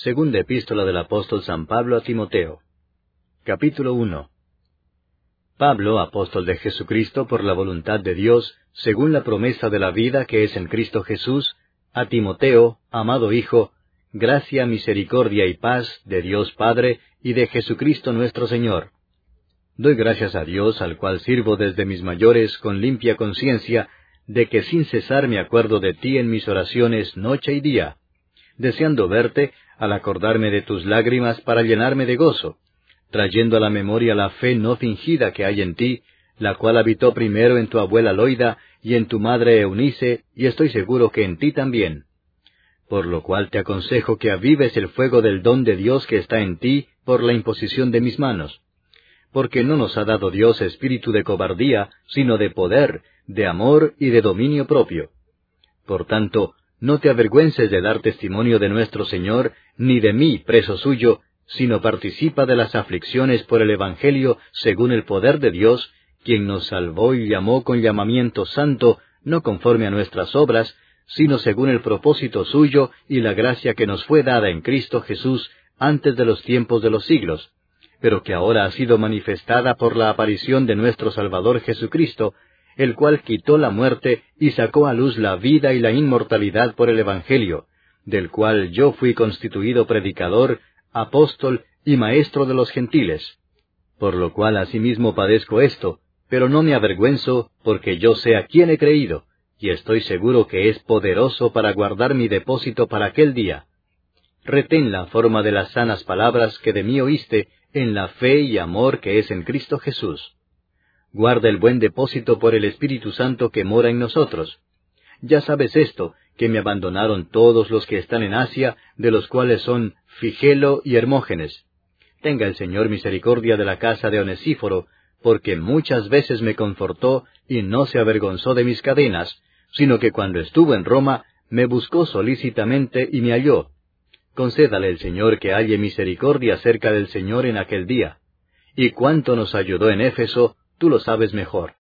Segunda epístola del apóstol San Pablo a Timoteo. Capítulo 1. Pablo, apóstol de Jesucristo por la voluntad de Dios, según la promesa de la vida que es en Cristo Jesús, a Timoteo, amado Hijo, gracia, misericordia y paz de Dios Padre y de Jesucristo nuestro Señor. Doy gracias a Dios, al cual sirvo desde mis mayores con limpia conciencia, de que sin cesar me acuerdo de ti en mis oraciones noche y día, deseando verte, al acordarme de tus lágrimas para llenarme de gozo, trayendo a la memoria la fe no fingida que hay en ti, la cual habitó primero en tu abuela Loida y en tu madre Eunice, y estoy seguro que en ti también. Por lo cual te aconsejo que avives el fuego del don de Dios que está en ti por la imposición de mis manos. Porque no nos ha dado Dios espíritu de cobardía, sino de poder, de amor y de dominio propio. Por tanto, no te avergüences de dar testimonio de nuestro Señor, ni de mí, preso suyo, sino participa de las aflicciones por el Evangelio según el poder de Dios, quien nos salvó y llamó con llamamiento santo, no conforme a nuestras obras, sino según el propósito suyo y la gracia que nos fue dada en Cristo Jesús antes de los tiempos de los siglos, pero que ahora ha sido manifestada por la aparición de nuestro Salvador Jesucristo, el cual quitó la muerte y sacó a luz la vida y la inmortalidad por el Evangelio, del cual yo fui constituido predicador, apóstol y maestro de los gentiles. Por lo cual asimismo padezco esto, pero no me avergüenzo, porque yo sé a quién he creído, y estoy seguro que es poderoso para guardar mi depósito para aquel día. Retén la forma de las sanas palabras que de mí oíste, en la fe y amor que es en Cristo Jesús. Guarda el buen depósito por el Espíritu Santo que mora en nosotros. Ya sabes esto, que me abandonaron todos los que están en Asia, de los cuales son Figelo y Hermógenes. Tenga el Señor misericordia de la casa de Onesíforo, porque muchas veces me confortó y no se avergonzó de mis cadenas, sino que cuando estuvo en Roma, me buscó solícitamente y me halló. Concédale el Señor que halle misericordia cerca del Señor en aquel día. Y cuánto nos ayudó en Éfeso, tú lo sabes mejor.